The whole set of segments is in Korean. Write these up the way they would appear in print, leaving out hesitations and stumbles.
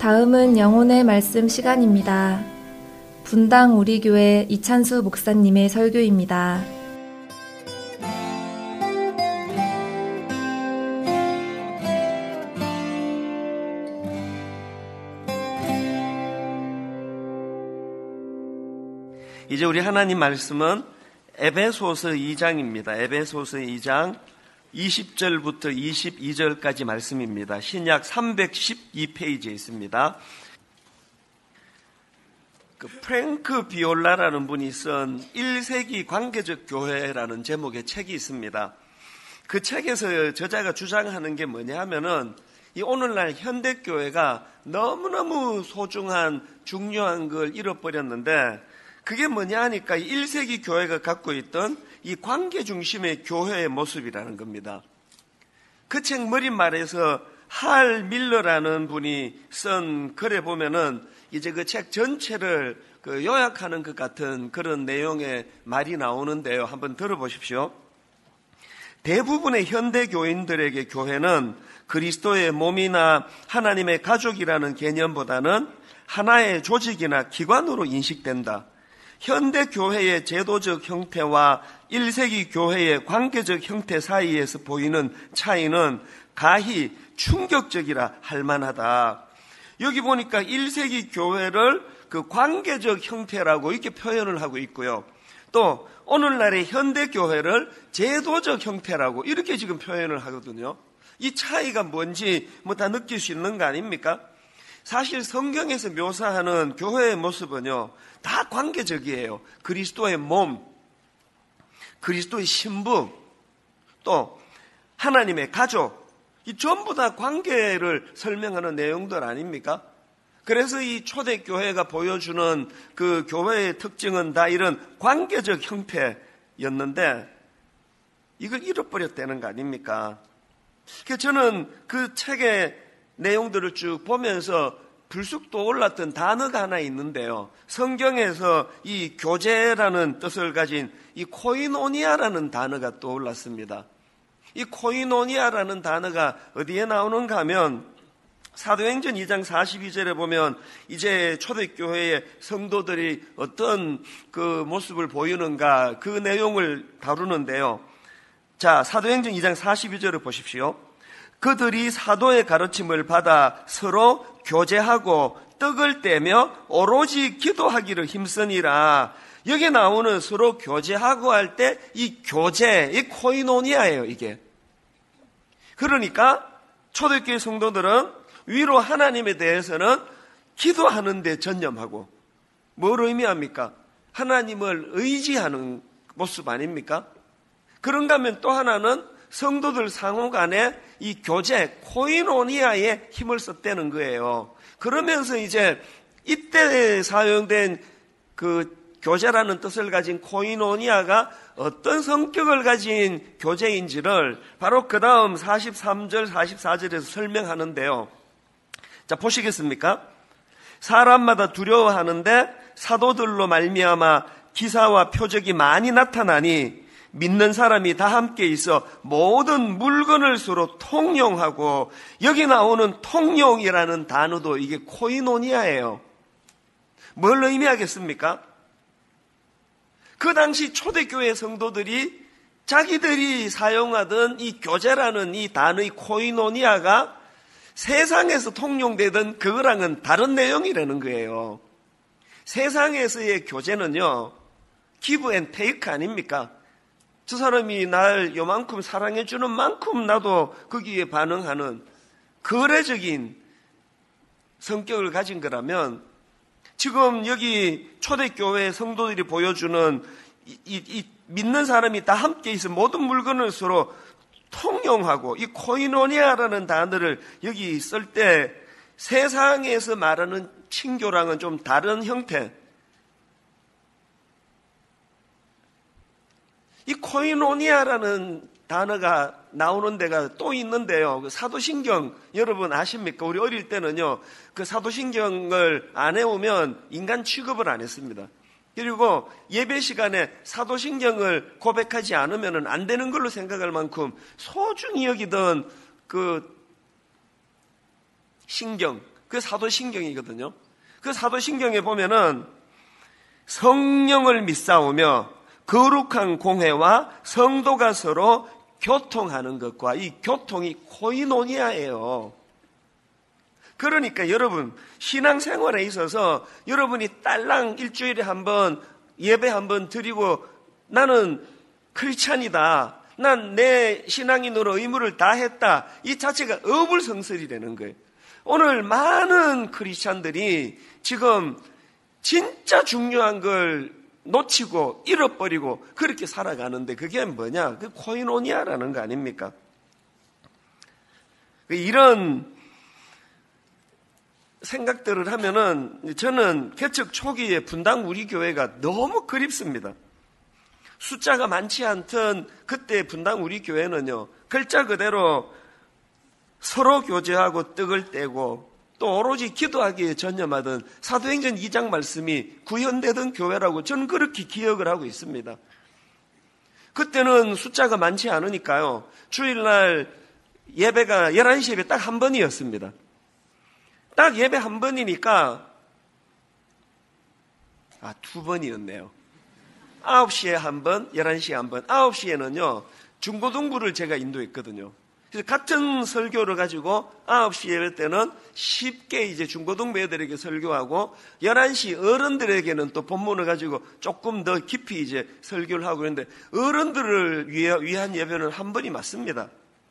다음은 영혼의 말씀 시간입니다. 분당 우리교회 이찬수 목사님의 설교입니다. 이제 우리 하나님 말씀은 에베소서 2장입니다. 에베소서 2장 20절부터 22절까지 말씀입니다. 신약 312페이지에 있습니다. 프랭크 비올라라는 분이 쓴 1세기 관계적 교회라는 제목의 책이 있습니다. 그 책에서 저자가 주장하는 게 뭐냐 하면은 이 오늘날 현대교회가 너무너무 소중한 중요한 걸 잃어버렸는데 그게 뭐냐 하니까 1세기 교회가 갖고 있던 이 관계 중심의 교회의 모습이라는 겁니다. 그 책 머릿말에서 할 밀러라는 분이 쓴 글에 보면은 이제 그 책 전체를 요약하는 것 같은 그런 내용의 말이 나오는데요. 한번 들어보십시오. 대부분의 현대 교인들에게 교회는 그리스도의 몸이나 하나님의 가족이라는 개념보다는 하나의 조직이나 기관으로 인식된다. 현대 교회의 제도적 형태와 1세기 교회의 관계적 형태 사이에서 보이는 차이는 가히 충격적이라 할 만하다. 여기 보니까 1세기 교회를 그 관계적 형태라고 이렇게 표현을 하고 있고요. 또 오늘날의 현대 교회를 제도적 형태라고 이렇게 지금 표현을 하거든요. 이 차이가 뭔지 다 느낄 수 있는 거 아닙니까? 사실 성경에서 묘사하는 교회의 모습은요, 다 관계적이에요. 그리스도의 몸, 그리스도의 신부, 또 하나님의 가족, 이 전부 다 관계를 설명하는 내용들 아닙니까? 그래서 이 초대교회가 보여주는 그 교회의 특징은 다 이런 관계적 형태였는데 이걸 잃어버렸다는 거 아닙니까? 그래서 저는 그 책의 내용들을 쭉 보면서 불쑥 떠올랐던 단어가 하나 있는데요. 성경에서 이 교제라는 뜻을 가진 이 코이노니아라는 단어가 떠올랐습니다. 이 코이노니아라는 단어가 어디에 나오는가 하면 사도행전 2장 42절에 보면 이제 초대교회의 성도들이 어떤 그 모습을 보이는가 그 내용을 다루는데요. 자, 사도행전 2장 42절을 보십시오. 그들이 사도의 가르침을 받아 서로 교제하고 떡을 떼며 오로지 기도하기를 힘쓰니라. 여기 나오는 서로 교제하고 할 때 이 교제, 이 코이노니아예요, 이게. 그러니까 초대교회 성도들은 위로 하나님에 대해서는 기도하는 데 전념하고 뭘 의미합니까? 하나님을 의지하는 모습 아닙니까? 그런가 하면 또 하나는 성도들 상호 간에 이 교제, 코이노니아에 힘을 썼다는 거예요. 그러면서 이제 이때 사용된 그 교제라는 뜻을 가진 코이노니아가 어떤 성격을 가진 교제인지를 바로 그 다음 43절, 44절에서 설명하는데요. 자, 보시겠습니까? 사람마다 두려워하는데 사도들로 말미암아 기사와 표적이 많이 나타나니 믿는 사람이 다 함께 있어 모든 물건을 서로 통용하고, 여기 나오는 통용이라는 단어도 이게 코이노니아예요. 뭘 의미하겠습니까? 그 당시 초대교회 성도들이 자기들이 사용하던 이 교제라는 이 단어의 코이노니아가 세상에서 통용되던 그거랑은 다른 내용이라는 거예요. 세상에서의 교제는요, 기브 앤 테이크 아닙니까? 저 사람이 날 요만큼 사랑해 주는 만큼 나도 거기에 반응하는 거래적인 성격을 가진 거라면, 지금 여기 초대교회 성도들이 보여주는 이 믿는 사람이 다 함께 있어 모든 물건을 서로 통용하고, 이 코이노니아라는 단어를 여기 쓸 때 세상에서 말하는 친교랑은 좀 다른 형태, 이 코이노니아라는 단어가 나오는 데가 또 있는데요. 그 사도신경 여러분 아십니까? 우리 어릴 때는요, 그 사도신경을 안 해오면 인간 취급을 안 했습니다. 그리고 예배 시간에 사도신경을 고백하지 않으면 안 되는 걸로 생각할 만큼 소중히 여기던 그 신경, 그 사도신경이거든요. 그 사도신경에 보면은 성령을 믿사오며 거룩한 공회와 성도가 서로 교통하는 것과 이 교통이 코이노니아예요. 그러니까 여러분 신앙생활에 있어서 여러분이 딸랑 일주일에 한번 예배 한번 드리고 나는 크리스찬이다, 난 내 신앙인으로 의무를 다했다, 이 자체가 어불성설이라는 거예요. 오늘 많은 크리스찬들이 지금 진짜 중요한 걸 놓치고 잃어버리고 그렇게 살아가는데 그게 뭐냐? 그 코이노니아라는 거 아닙니까? 이런 생각들을 하면은 저는 개척 초기에 분당 우리 교회가 너무 그립습니다. 숫자가 많지 않던 그때 분당 우리 교회는요, 글자 그대로 서로 교제하고 떡을 떼고 또 오로지 기도하기에 전념하던 사도행전 2장 말씀이 구현되던 교회라고 저는 그렇게 기억을 하고 있습니다. 그때는 숫자가 많지 않으니까요, 주일날 예배가 11시 예배 딱 한 번이었습니다. 딱 예배 한 번이니까 두 번이었네요. 9시에 한 번, 11시에 한 번. 9시에는요 중고등부를 제가 인도했거든요. 그래서 같은 설교를 가지고 9시 예배 때는 쉽게 이제 중고등부 애들에게 설교하고 11시 어른들에게는 또 본문을 가지고 조금 더 깊이 이제 설교를 하고 그러는데 어른들을 위한 예배는 한 번이 맞습니다.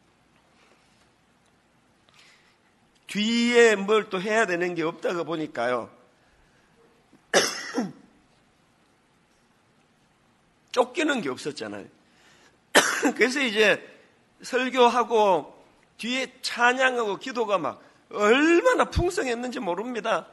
뒤에 뭘 또 해야 되는 게 없다가 보니까요, 쫓기는 게 없었잖아요. 그래서 이제 설교하고 뒤에 찬양하고 기도가 막 얼마나 풍성했는지 모릅니다.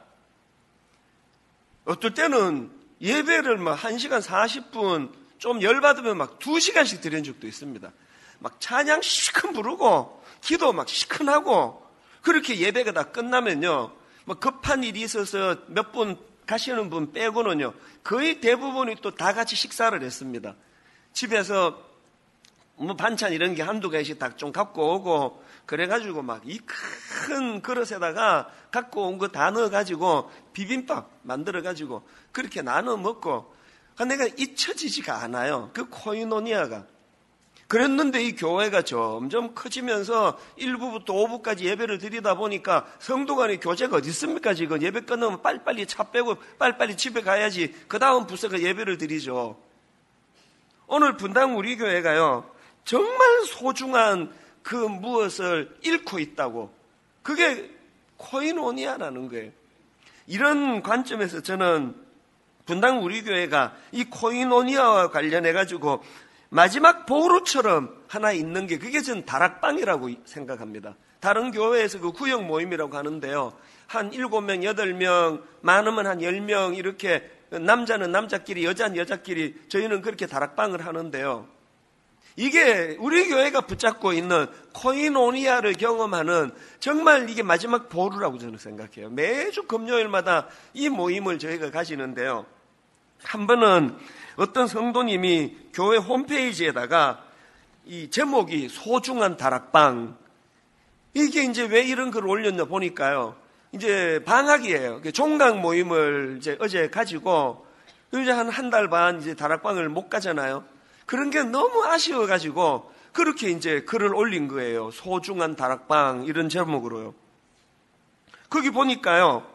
어떨 때는 예배를 막 1시간 40분 좀 열받으면 막 2시간씩 드린 적도 있습니다. 막 찬양 시큰 부르고 기도 막 시큰하고 그렇게 예배가 다 끝나면요, 뭐 급한 일이 있어서 몇 분 가시는 분 빼고는요 거의 대부분이 또 다 같이 식사를 했습니다. 집에서 뭐 반찬 이런 게 한두 개씩 다 좀 갖고 오고 그래가지고 막 이 큰 그릇에다가 갖고 온 거 다 넣어가지고 비빔밥 만들어가지고 그렇게 나눠 먹고, 내가 잊혀지지가 않아요, 그 코이노니아가. 그랬는데 이 교회가 점점 커지면서 1부부터 5부까지 예배를 드리다 보니까 성도 간의 교제가 어디 있습니까? 지금 예배 끝나면 빨리빨리 차 빼고 빨리빨리 집에 가야지 그 다음 부서가 예배를 드리죠. 오늘 분당 우리 교회가요 정말 소중한 그 무엇을 잃고 있다고, 그게 코이노니아라는 거예요. 이런 관점에서 저는 분당 우리 교회가 이 코이노니아와 관련해가지고 마지막 보루처럼 하나 있는 게 그게 전 다락방이라고 생각합니다. 다른 교회에서 그 구역 모임이라고 하는데요, 한 7명, 8명, 많으면 한 10명 이렇게 남자는 남자끼리, 여자는 여자끼리 저희는 그렇게 다락방을 하는데요, 이게 우리 교회가 붙잡고 있는 코이노니아를 경험하는 정말 이게 마지막 보루라고 저는 생각해요. 매주 금요일마다 이 모임을 저희가 가지는데요, 한 번은 어떤 성도님이 교회 홈페이지에다가 이 제목이 소중한 다락방, 이게 이제 왜 이런 글을 올렸나 보니까요, 이제 방학이에요. 종강 모임을 이제 어제 가지고 이제 한 달 반 이제 다락방을 못 가잖아요. 그런 게 너무 아쉬워가지고 그렇게 이제 글을 올린 거예요. 소중한 다락방 이런 제목으로요. 거기 보니까요,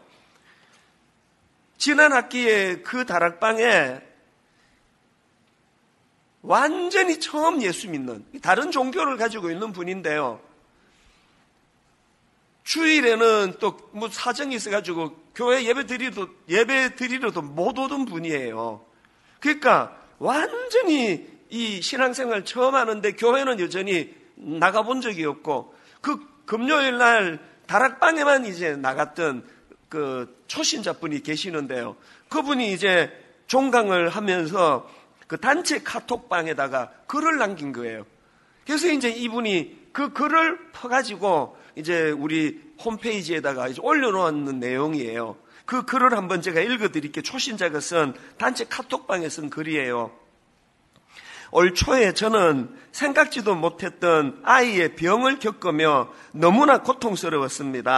지난 학기에 그 다락방에 완전히 처음 예수 믿는 다른 종교를 가지고 있는 분인데요, 주일에는 또 뭐 사정이 있어가지고 교회 예배 드리러도 못 오던 분이에요. 그러니까 완전히 이 신앙생활 처음 하는데 교회는 여전히 나가본 적이 없고, 그 금요일 날 다락방에만 이제 나갔던 그 초신자분이 계시는데요, 그분이 이제 종강을 하면서 그 단체 카톡방에다가 글을 남긴 거예요. 그래서 이제 이분이 그 글을 퍼가지고 이제 우리 홈페이지에다가 이제 올려놓은 내용이에요. 그 글을 한번 제가 읽어드릴게요. 초신자가 쓴 단체 카톡방에 쓴 글이에요. 올 초에 저는 생각지도 못했던 아이의 병을 겪으며 너무나 고통스러웠습니다.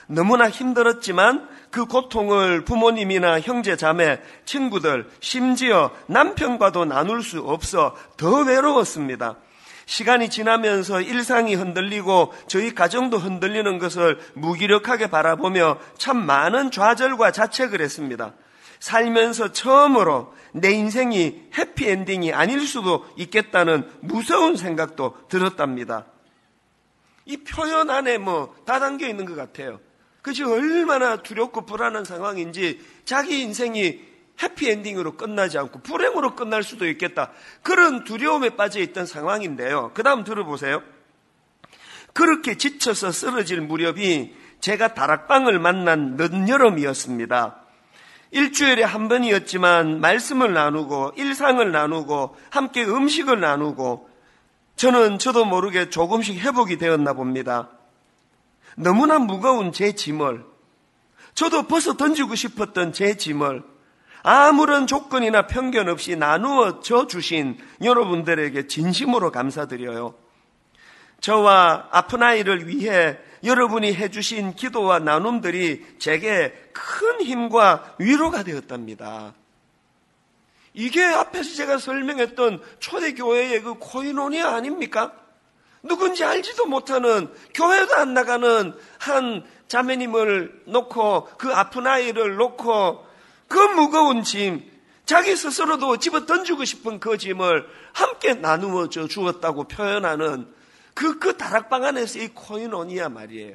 너무나 힘들었지만 그 고통을 부모님이나 형제, 자매, 친구들, 심지어 남편과도 나눌 수 없어 더 외로웠습니다. 시간이 지나면서 일상이 흔들리고 저희 가정도 흔들리는 것을 무기력하게 바라보며 참 많은 좌절과 자책을 했습니다. 살면서 처음으로 내 인생이 해피엔딩이 아닐 수도 있겠다는 무서운 생각도 들었답니다. 이 표현 안에 다 담겨 있는 것 같아요. 그것이 얼마나 두렵고 불안한 상황인지, 자기 인생이 해피엔딩으로 끝나지 않고 불행으로 끝날 수도 있겠다, 그런 두려움에 빠져 있던 상황인데요. 그 다음 들어보세요. 그렇게 지쳐서 쓰러질 무렵이 제가 다락방을 만난 늦여름이었습니다. 일주일에 한 번이었지만 말씀을 나누고 일상을 나누고 함께 음식을 나누고 저도 모르게 조금씩 회복이 되었나 봅니다. 너무나 무거운 제 짐을, 저도 벗어 던지고 싶었던 제 짐을 아무런 조건이나 편견 없이 나누어 주신 여러분들에게 진심으로 감사드려요. 저와 아픈 아이를 위해 여러분이 해주신 기도와 나눔들이 제게 큰 힘과 위로가 되었답니다. 이게 앞에서 제가 설명했던 초대교회의 그 코이노니아 아닙니까? 누군지 알지도 못하는, 교회도 안 나가는 한 자매님을 놓고, 그 아픈 아이를 놓고, 그 무거운 짐, 자기 스스로도 집어 던지고 싶은 그 짐을 함께 나누어 주었다고 표현하는 그 다락방 안에서 이 코이노니아 말이에요.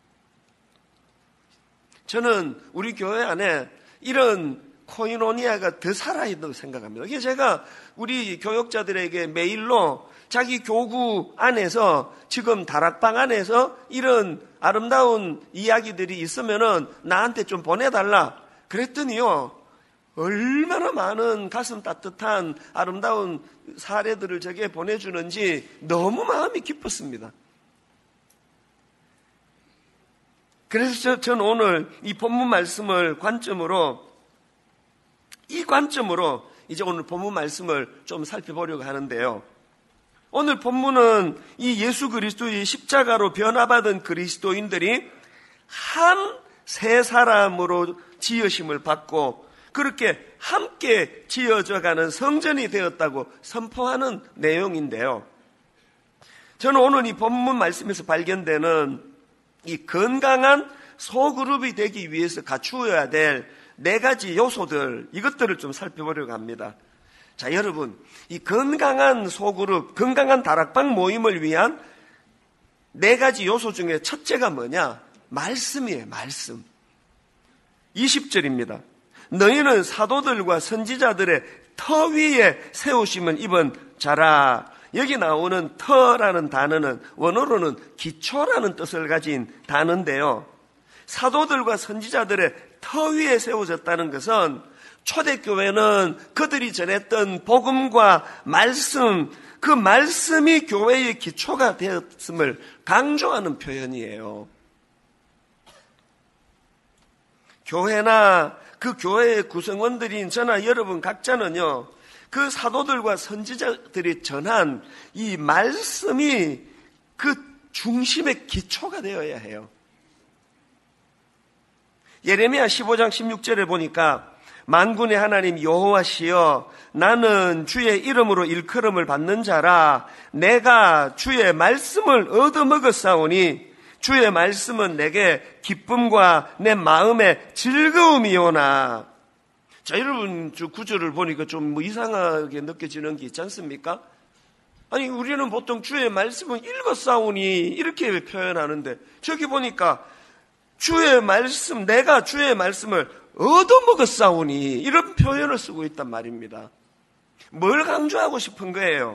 저는 우리 교회 안에 이런 코이노니아가 더 살아있다고 생각합니다. 이게 제가 우리 교역자들에게 메일로 자기 교구 안에서, 지금 다락방 안에서 이런 아름다운 이야기들이 있으면은 나한테 좀 보내달라 그랬더니요, 얼마나 많은 가슴 따뜻한 아름다운 사례들을 제게 보내주는지 너무 마음이 기뻤습니다. 그래서 저는 오늘 이 본문 말씀을 이 관점으로 이제 오늘 본문 말씀을 좀 살펴보려고 하는데요. 오늘 본문은 이 예수 그리스도의 십자가로 변화받은 그리스도인들이 한 세 사람으로 지으심을 받고 그렇게 함께 지어져가는 성전이 되었다고 선포하는 내용인데요. 저는 오늘 이 본문 말씀에서 발견되는 이 건강한 소그룹이 되기 위해서 갖추어야 될 네 가지 요소들, 이것들을 좀 살펴보려고 합니다. 자, 여러분, 이 건강한 소그룹, 건강한 다락방 모임을 위한 네 가지 요소 중에 첫째가 뭐냐? 말씀이에요, 말씀. 20절입니다. 너희는 사도들과 선지자들의 터 위에 세우심을 입은 자라. 여기 나오는 터라는 단어는 원어로는 기초라는 뜻을 가진 단어인데요. 사도들과 선지자들의 터 위에 세워졌다는 것은 초대교회는 그들이 전했던 복음과 말씀, 그 말씀이 교회의 기초가 되었음을 강조하는 표현이에요. 교회나 그 교회의 구성원들인 저나 여러분 각자는요, 그 사도들과 선지자들이 전한 이 말씀이 그 중심의 기초가 되어야 해요. 예레미야 15장 16절에 보니까 만군의 하나님 여호와시여, 나는 주의 이름으로 일컬음을 받는 자라. 내가 주의 말씀을 얻어먹었사오니 주의 말씀은 내게 기쁨과 내 마음의 즐거움이오나. 자, 여러분, 저 구절을 보니까 좀 이상하게 느껴지는 게 있지 않습니까? 아니, 우리는 보통 주의 말씀은 읽었사오니 이렇게 표현하는데, 저기 보니까 주의 말씀, 내가 주의 말씀을 얻어먹었사오니 이런 표현을 쓰고 있단 말입니다. 뭘 강조하고 싶은 거예요?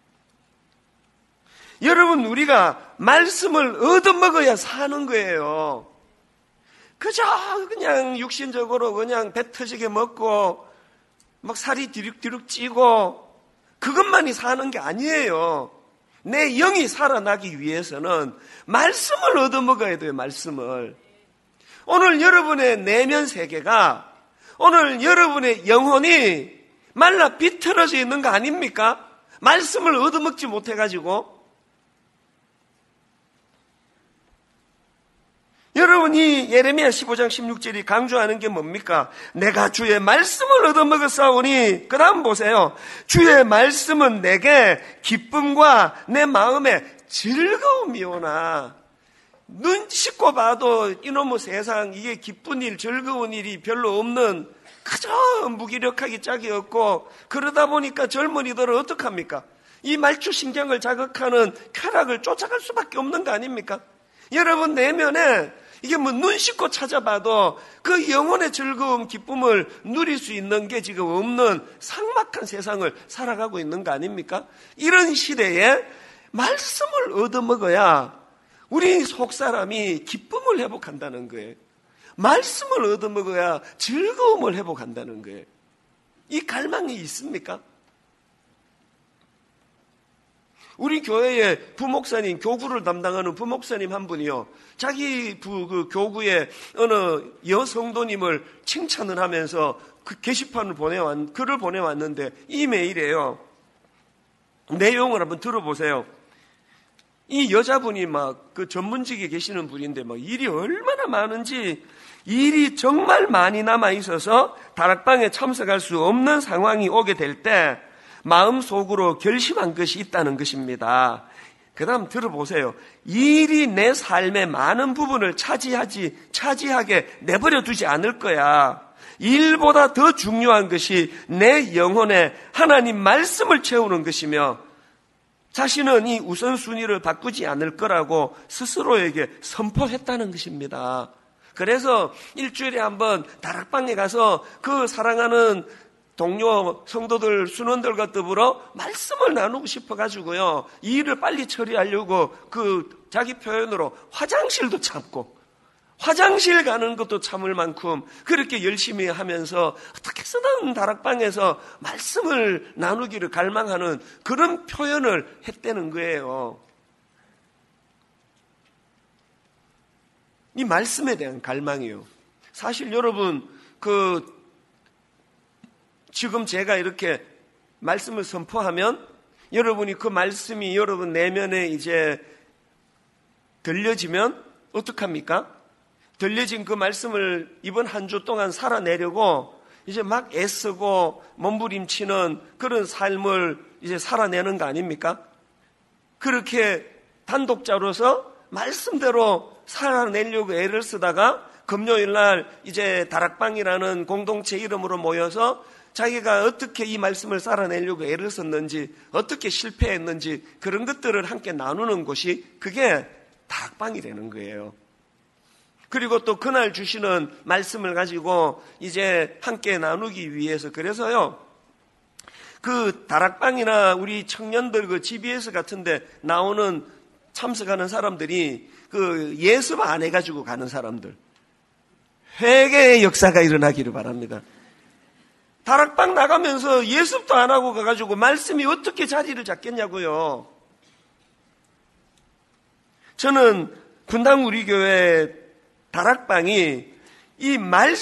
여러분, 우리가 말씀을 얻어먹어야 사는 거예요. 그저 그냥 육신적으로 그냥 배 터지게 먹고 막 살이 디룩디룩 찌고 그것만이 사는 게 아니에요. 내 영이 살아나기 위해서는 말씀을 얻어먹어야 돼요. 말씀을. 오늘 여러분의 내면 세계가, 오늘 여러분의 영혼이 말라 비틀어져 있는 거 아닙니까? 말씀을 얻어먹지 못해가지고. 여러분이 예레미야 15장 16절이 강조하는 게 뭡니까? 내가 주의 말씀을 얻어먹었사오니, 그 다음 보세요. 주의 말씀은 내게 기쁨과 내 마음에 즐거움이오나. 눈 씻고 봐도 이놈의 세상, 이게 기쁜 일, 즐거운 일이 별로 없는, 그저 무기력하기 짝이 없고, 그러다 보니까 젊은이들은 어떡합니까? 이 말초신경을 자극하는 쾌락을 쫓아갈 수밖에 없는 거 아닙니까? 여러분 내면에 이게 뭐 눈 씻고 찾아봐도 그 영혼의 즐거움, 기쁨을 누릴 수 있는 게 지금 없는 삭막한 세상을 살아가고 있는 거 아닙니까? 이런 시대에 말씀을 얻어먹어야 우리 속사람이 기쁨을 회복한다는 거예요. 말씀을 얻어먹어야 즐거움을 회복한다는 거예요. 이 갈망이 있습니까? 우리 교회에 부목사님, 교구를 담당하는 부목사님 한 분이요, 자기 그 교구에 어느 여성도님을 칭찬을 하면서 그 게시판을 글을 보내왔는데, 이메일이에요. 내용을 한번 들어보세요. 이 여자분이 막 그 전문직에 계시는 분인데 막 일이 얼마나 많은지, 일이 정말 많이 남아 있어서 다락방에 참석할 수 없는 상황이 오게 될 때 마음속으로 결심한 것이 있다는 것입니다. 그 다음 들어보세요. 일이 내 삶의 많은 부분을 차지하게 내버려 두지 않을 거야. 일보다 더 중요한 것이 내 영혼에 하나님 말씀을 채우는 것이며, 자신은 이 우선순위를 바꾸지 않을 거라고 스스로에게 선포했다는 것입니다. 그래서 일주일에 한번 다락방에 가서 그 사랑하는 동료 성도들, 순원들과 더불어 말씀을 나누고 싶어가지고요, 이 일을 빨리 처리하려고 그 자기 표현으로 화장실도 참고, 화장실 가는 것도 참을 만큼 그렇게 열심히 하면서 어떻게 해서든 다락방에서 말씀을 나누기를 갈망하는 그런 표현을 했다는 거예요. 이 말씀에 대한 갈망이요. 사실 여러분, 지금 제가 이렇게 말씀을 선포하면 여러분이 그 말씀이 여러분 내면에 이제 들려지면 어떡합니까? 들려진 그 말씀을 이번 한 주 동안 살아내려고 이제 막 애쓰고 몸부림치는 그런 삶을 이제 살아내는 거 아닙니까? 그렇게 단독자로서 말씀대로 살아내려고 애를 쓰다가 금요일 날 이제 다락방이라는 공동체 이름으로 모여서 자기가 어떻게 이 말씀을 살아내려고 애를 썼는지, 어떻게 실패했는지 그런 것들을 함께 나누는 곳이 그게 다락방이라는 거예요. 그리고 또 그날 주시는 말씀을 가지고 이제 함께 나누기 위해서, 그래서요, 그 다락방이나 우리 청년들 그 GBS 같은데 나오는 참석하는 사람들이 그 예습 안 해가지고 가는 사람들, 회개의 역사가 일어나기를 바랍니다. 다락방 나가면서 예습도 안 하고 가가지고 말씀이 어떻게 자리를 잡겠냐고요. 저는 분당 우리 교회 다락방이 이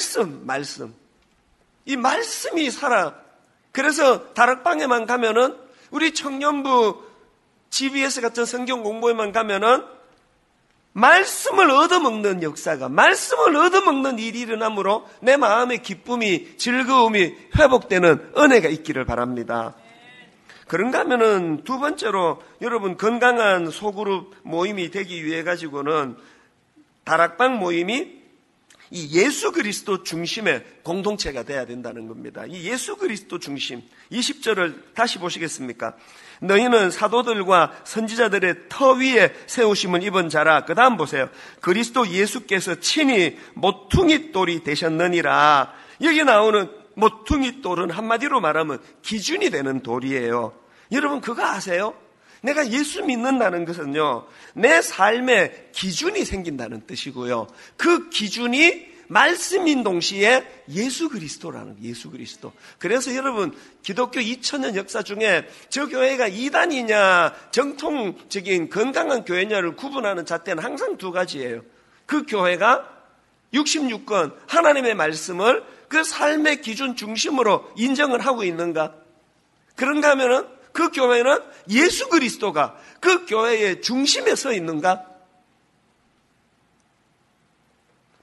이 말씀이 살아. 그래서 다락방에만 가면은, 우리 청년부 GBS 같은 성경 공부에만 가면은 말씀을 얻어먹는 역사가, 말씀을 얻어먹는 일이 일어나므로 내 마음의 기쁨이, 즐거움이 회복되는 은혜가 있기를 바랍니다. 그런가 하면은 두 번째로 여러분, 건강한 소그룹 모임이 되기 위해 가지고는 다락방 모임이 이 예수 그리스도 중심의 공동체가 돼야 된다는 겁니다. 이 예수 그리스도 중심, 20절을 다시 보시겠습니까? 너희는 사도들과 선지자들의 터 위에 세우심을 입은 자라. 그 다음 보세요. 그리스도 예수께서 친히 모퉁이 돌이 되셨느니라. 여기 나오는 모퉁이 돌은 한마디로 말하면 기준이 되는 돌이에요. 여러분 그거 아세요? 내가 예수 믿는다는 것은요, 내 삶에 기준이 생긴다는 뜻이고요, 그 기준이 말씀인 동시에 예수 그리스도라는, 예수 그리스도. 그래서 여러분, 기독교 2000년 역사 중에 저 교회가 이단이냐 정통적인 건강한 교회냐를 구분하는 잣대는 항상 두 가지예요. 그 교회가 66권 하나님의 말씀을 그 삶의 기준 중심으로 인정을 하고 있는가? 그런가 하면은 그 교회는 예수 그리스도가 그 교회의 중심에 서 있는가?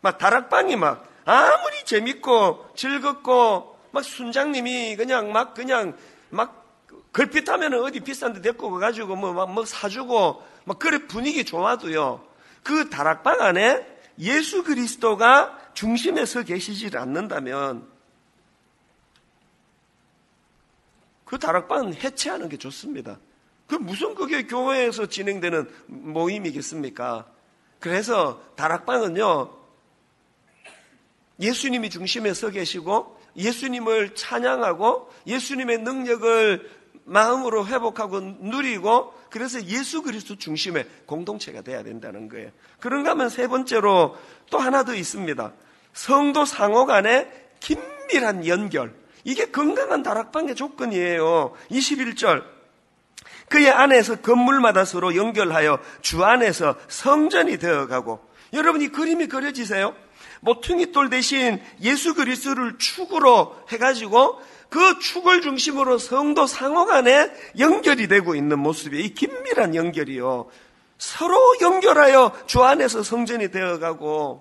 막 다락방이 막 아무리 재밌고 즐겁고 막 순장님이 그냥 걸핏하면 어디 비싼 데 데리고 가가지고 뭐 사주고 막 그래 분위기 좋아도요. 그 다락방 안에 예수 그리스도가 중심에 서 계시질 않는다면 그 다락방은 해체하는 게 좋습니다. 무슨 그게 교회에서 진행되는 모임이겠습니까? 그래서 다락방은요, 예수님이 중심에 서 계시고 예수님을 찬양하고 예수님의 능력을 마음으로 회복하고 누리고 그래서 예수 그리스도 중심의 공동체가 돼야 된다는 거예요. 그런가 하면 세 번째로 또 하나 더 있습니다. 성도 상호 간의 긴밀한 연결. 이게 건강한 다락방의 조건이에요. 21절. 그의 안에서 건물마다 서로 연결하여 주 안에서 성전이 되어가고. 여러분 이 그림이 그려지세요? 모퉁이돌 대신 예수 그리스도를 축으로 해가지고 그 축을 중심으로 성도 상호 간에 연결이 되고 있는 모습이에요. 이 긴밀한 연결이요. 서로 연결하여 주 안에서 성전이 되어가고.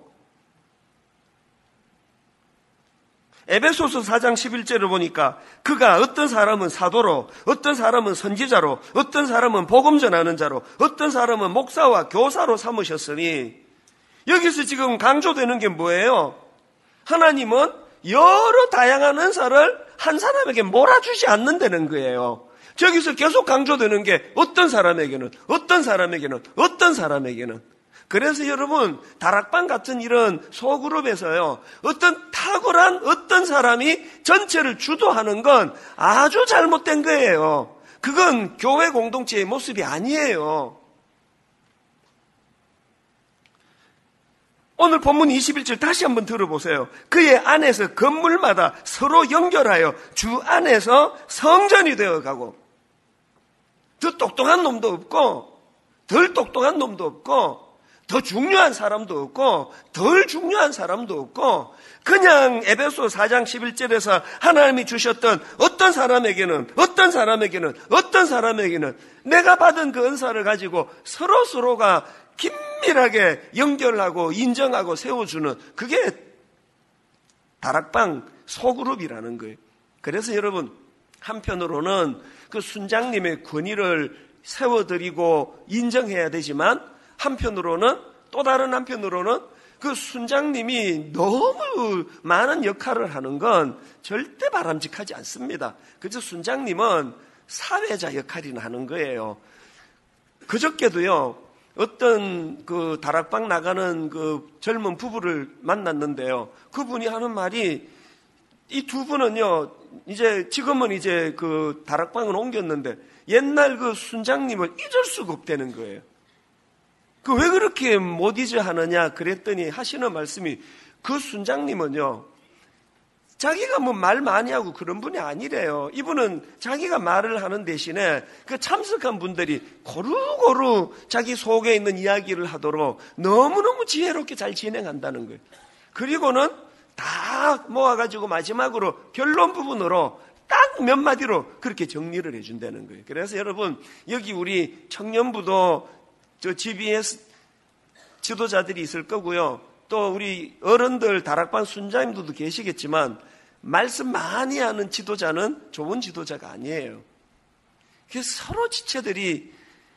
에베소서 4장 11절을 보니까 그가 어떤 사람은 사도로, 어떤 사람은 선지자로, 어떤 사람은 복음 전하는 자로, 어떤 사람은 목사와 교사로 삼으셨으니 여기서 지금 강조되는 게 뭐예요? 하나님은 여러 다양한 은사를 한 사람에게 몰아주지 않는다는 거예요. 저기서 계속 강조되는 게 어떤 사람에게는, 어떤 사람에게는, 어떤 사람에게는. 그래서 여러분 다락방 같은 이런 소그룹에서요 어떤 탁월한 어떤 사람이 전체를 주도하는 건 아주 잘못된 거예요. 그건 교회 공동체의 모습이 아니에요. 오늘 본문 21절 다시 한번 들어보세요. 그의 안에서 건물마다 서로 연결하여 주 안에서 성전이 되어가고 더 똑똑한 놈도 없고 덜 똑똑한 놈도 없고 더 중요한 사람도 없고 덜 중요한 사람도 없고 그냥 에베소 4장 11절에서 하나님이 주셨던 어떤 사람에게는 어떤 사람에게는 어떤 사람에게는 내가 받은 그 은사를 가지고 서로가 긴밀하게 연결하고 인정하고 세워주는 그게 다락방 소그룹이라는 거예요. 그래서 여러분 한편으로는 그 순장님의 권위를 세워드리고 인정해야 되지만 한편으로는 또 다른 한편으로는 그 순장님이 너무 많은 역할을 하는 건 절대 바람직하지 않습니다. 그래서 순장님은 사회자 역할이나 하는 거예요. 그저께도요 어떤 그 다락방 나가는 그 젊은 부부를 만났는데요. 그분이 하는 말이 이 두 분은요 지금은 이제 그 다락방을 옮겼는데 옛날 그 순장님을 잊을 수가 없다는 거예요. 그 왜 그렇게 못 잊어 하느냐 그랬더니 하시는 말씀이 그 순장님은요 자기가 뭐 말 많이 하고 그런 분이 아니래요. 이분은 자기가 말을 하는 대신에 그 참석한 분들이 고루고루 자기 속에 있는 이야기를 하도록 너무너무 지혜롭게 잘 진행한다는 거예요. 그리고는 다 모아가지고 마지막으로 결론 부분으로 딱 몇 마디로 그렇게 정리를 해준다는 거예요. 그래서 여러분 여기 우리 청년부도 저 GBS 지도자들이 있을 거고요. 또 우리 어른들 다락방 순장님들도 계시겠지만 말씀 많이 하는 지도자는 좋은 지도자가 아니에요. 그래서 서로 지체들이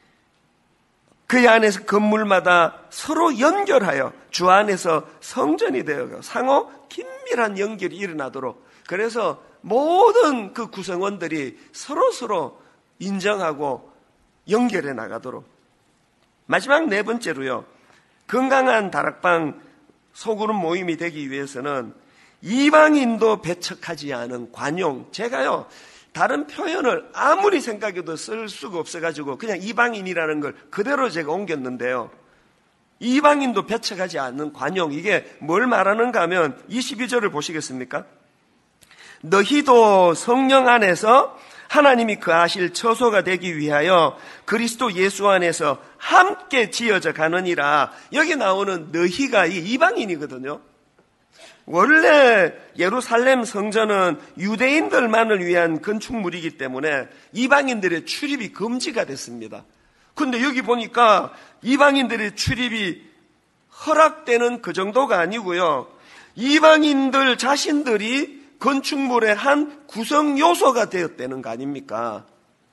그 안에서 건물마다 서로 연결하여 주 안에서 성전이 되어가고 상호 긴밀한 연결이 일어나도록 그래서 모든 그 구성원들이 서로 인정하고 연결해 나가도록 마지막 네 번째로요. 건강한 다락방 소그룹 모임이 되기 위해서는 이방인도 배척하지 않은 관용. 제가요 다른 표현을 아무리 생각해도 쓸 수가 없어가지고 그냥 이방인이라는 걸 그대로 제가 옮겼는데요. 이방인도 배척하지 않는 관용. 이게 뭘 말하는가 하면 22절을 보시겠습니까? 너희도 성령 안에서 하나님이 거하실 처소가 되기 위하여 그리스도 예수 안에서 함께 지어져 가느니라. 여기 나오는 너희가 이방인이거든요. 원래 예루살렘 성전은 유대인들만을 위한 건축물이기 때문에 이방인들의 출입이 금지가 됐습니다. 근데 여기 보니까 이방인들의 출입이 허락되는 그 정도가 아니고요. 이방인들 자신들이 건축물의 한 구성 요소가 되었다는 거 아닙니까?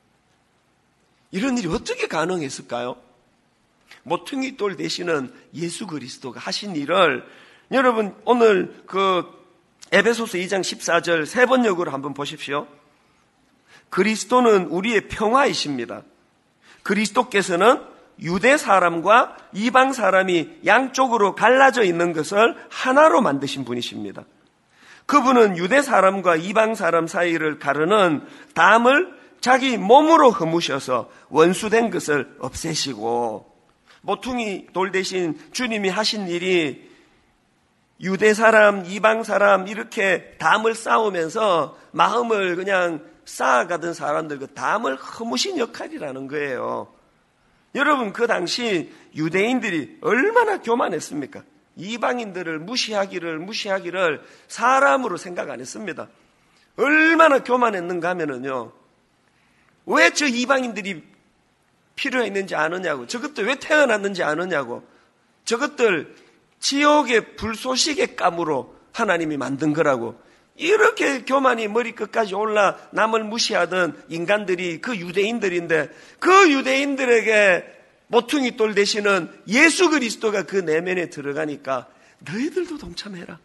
이런 일이 어떻게 가능했을까요? 모퉁이 돌 되시는 예수 그리스도가 하신 일을 여러분 오늘 에베소서 2장 14절 세 번역으로 한번 보십시오. 그리스도는 우리의 평화이십니다. 그리스도께서는 유대 사람과 이방 사람이 양쪽으로 갈라져 있는 것을 하나로 만드신 분이십니다. 그분은 유대 사람과 이방 사람 사이를 가르는 담을 자기 몸으로 허무셔서 원수된 것을 없애시고, 모퉁이 돌 대신 주님이 하신 일이 유대 사람, 이방 사람 이렇게 담을 쌓으면서 마음을 그냥 쌓아가던 사람들 그 담을 허무신 역할이라는 거예요. 여러분, 그 당시 유대인들이 얼마나 교만했습니까? 이방인들을 무시하기를 사람으로 생각 안 했습니다. 얼마나 교만했는가 하면은요, 왜 저 이방인들이 필요했는지 아느냐고, 저것들 왜 태어났는지 아느냐고, 저것들 지옥의 불쏘시개 감으로 하나님이 만든 거라고, 이렇게 교만이 머리끝까지 올라 남을 무시하던 인간들이 그 유대인들인데, 그 유대인들에게 모퉁이 돌 되시는 예수 그리스도가 그 내면에 들어가니까 너희들도 동참해라.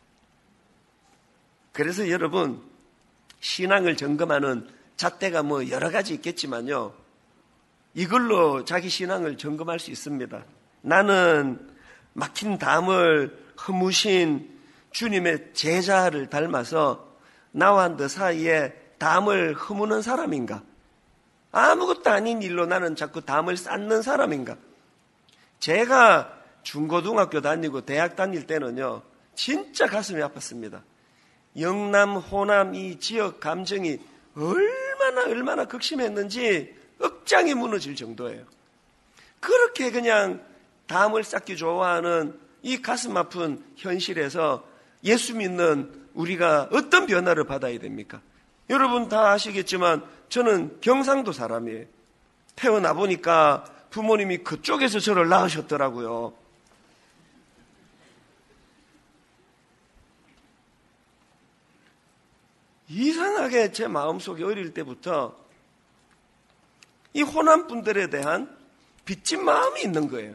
그래서 여러분, 신앙을 점검하는 잣대가 뭐 여러 가지 있겠지만요, 이걸로 자기 신앙을 점검할 수 있습니다. 나는 막힌 담을 허무신 주님의 제자를 닮아서 나와 너 사이에 담을 허무는 사람인가? 아무것도 아닌 일로 나는 자꾸 담을 쌓는 사람인가? 제가 중고등학교 다니고 대학 다닐 때는요, 진짜 가슴이 아팠습니다. 영남, 호남 이 지역 감정이 얼마나 극심했는지 억장이 무너질 정도예요. 그렇게 그냥 담을 쌓기 좋아하는 이 가슴 아픈 현실에서 예수 믿는 우리가 어떤 변화를 받아야 됩니까? 여러분 다 아시겠지만 저는 경상도 사람이에요. 태어나 보니까 부모님이 그쪽에서 저를 낳으셨더라고요. 이상하게 제 마음속에 어릴 때부터 이 호남 분들에 대한 빚진 마음이 있는 거예요.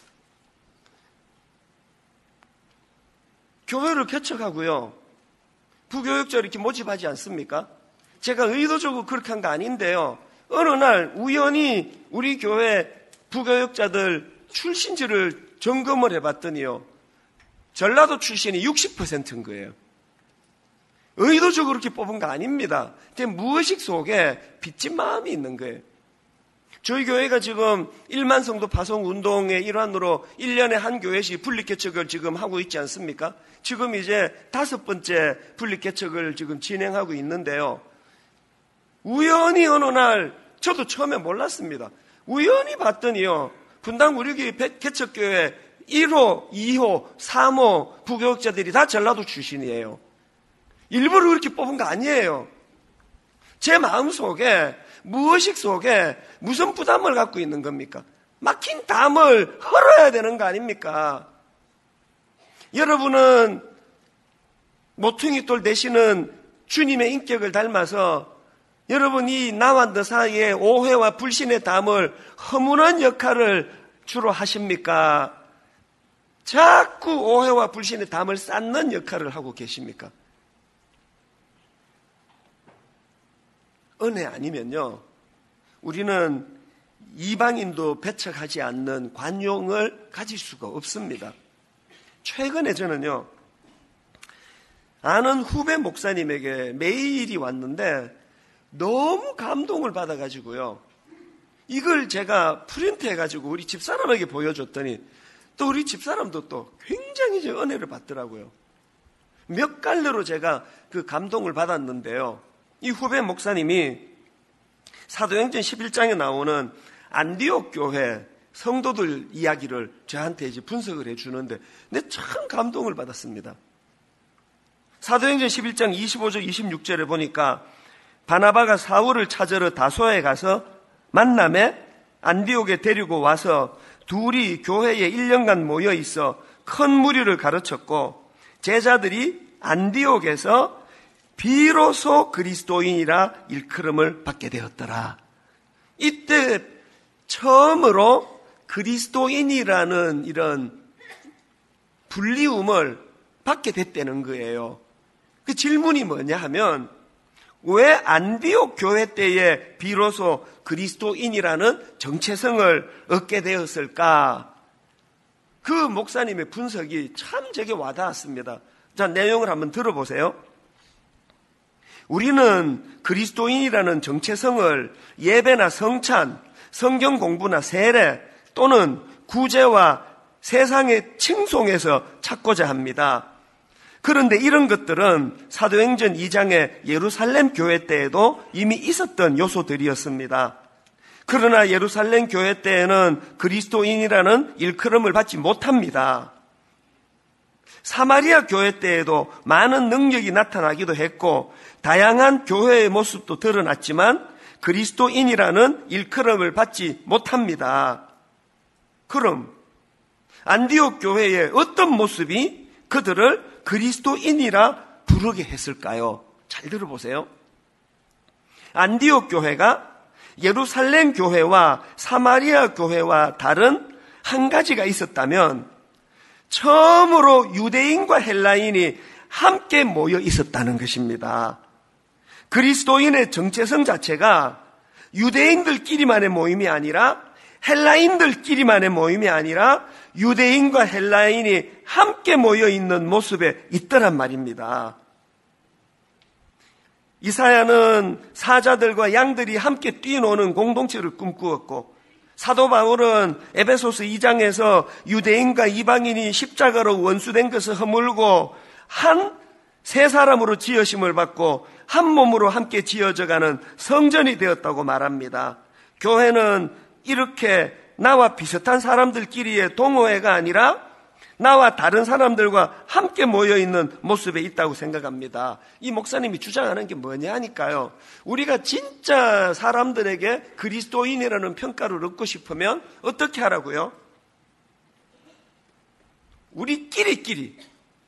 교회를 개척하고요, 부교육자를 이렇게 모집하지 않습니까? 제가 의도적으로 그렇게 한 거 아닌데요, 어느 날 우연히 우리 교회 부교육자들 출신지를 점검을 해봤더니요, 전라도 출신이 60%인 거예요. 의도적으로 그렇게 뽑은 거 아닙니다. 무의식 속에 빚진 마음이 있는 거예요. 저희 교회가 지금 1만 성도 파송 운동의 일환으로 1년에 한 교회씩 분립개척을 지금 하고 있지 않습니까? 지금 이제 5번째 분립개척을 지금 진행하고 있는데요. 우연히 어느 날, 저도 처음에 몰랐습니다. 우연히 봤더니요, 분당 우리교회 개척교회 1호, 2호, 3호 부교육자들이 다 전라도 출신이에요. 일부러 그렇게 뽑은 거 아니에요. 제 마음속에, 무의식 속에 무슨 부담을 갖고 있는 겁니까? 막힌 담을 헐어야 되는 거 아닙니까? 여러분은 모퉁이 돌 되시는 주님의 인격을 닮아서 여러분이 나와 너 사이에 오해와 불신의 담을 허무는 역할을 주로 하십니까? 자꾸 오해와 불신의 담을 쌓는 역할을 하고 계십니까? 은혜 아니면요, 우리는 이방인도 배척하지 않는 관용을 가질 수가 없습니다. 최근에 저는요, 아는 후배 목사님에게 메일이 왔는데 너무 감동을 받아가지고요, 이걸 제가 프린트해가지고 우리 집사람에게 보여줬더니 또 우리 집사람도 또 굉장히 은혜를 받더라고요. 몇 갈래로 제가 그 감동을 받았는데요, 이 후배 목사님이 사도행전 11장에 나오는 안디옥 교회 성도들 이야기를 저한테 이제 분석을 해주는데, 근데 참 감동을 받았습니다. 사도행전 11장 25절 26절에 보니까 바나바가 사울을 찾으러 다소에 가서 만남에 안디옥에 데리고 와서 둘이 교회에 1년간 모여 있어 큰 무리를 가르쳤고 제자들이 안디옥에서 비로소 그리스도인이라 일컬음을 받게 되었더라. 이때 처음으로 그리스도인이라는 이런 불리움을 받게 됐다는 거예요. 그 질문이 뭐냐 하면 왜 안디옥 교회 때에 비로소 그리스도인이라는 정체성을 얻게 되었을까? 그 목사님의 분석이 참 제게 와닿았습니다. 자, 내용을 한번 들어보세요. 우리는 그리스도인이라는 정체성을 예배나 성찬, 성경 공부나 세례 또는 구제와 세상의 칭송에서 찾고자 합니다. 그런데 이런 것들은 사도행전 2장의 예루살렘 교회 때에도 이미 있었던 요소들이었습니다. 그러나 예루살렘 교회 때에는 그리스도인이라는 일컬음을 받지 못합니다. 사마리아 교회 때에도 많은 능력이 나타나기도 했고 다양한 교회의 모습도 드러났지만 그리스도인이라는 일컬음을 받지 못합니다. 그럼 안디옥 교회의 어떤 모습이 그들을 그리스도인이라 부르게 했을까요? 잘 들어보세요. 안디옥 교회가 예루살렘 교회와 사마리아 교회와 다른 한 가지가 있었다면 처음으로 유대인과 헬라인이 함께 모여 있었다는 것입니다. 그리스도인의 정체성 자체가 유대인들끼리만의 모임이 아니라 헬라인들끼리만의 모임이 아니라 유대인과 헬라인이 함께 모여 있는 모습에 있더란 말입니다. 이사야는 사자들과 양들이 함께 뛰노는 공동체를 꿈꾸었고 사도 바울은 에베소서 2장에서 유대인과 이방인이 십자가로 원수된 것을 허물고 세 사람으로 지으심을 받고 한 몸으로 함께 지어져가는 성전이 되었다고 말합니다. 교회는 이렇게 나와 비슷한 사람들끼리의 동호회가 아니라 나와 다른 사람들과 함께 모여있는 모습에 있다고 생각합니다. 이 목사님이 주장하는 게 뭐냐 하니까요. 우리가 진짜 사람들에게 그리스도인이라는 평가를 얻고 싶으면 어떻게 하라고요? 우리끼리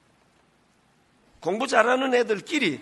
공부 잘하는 애들끼리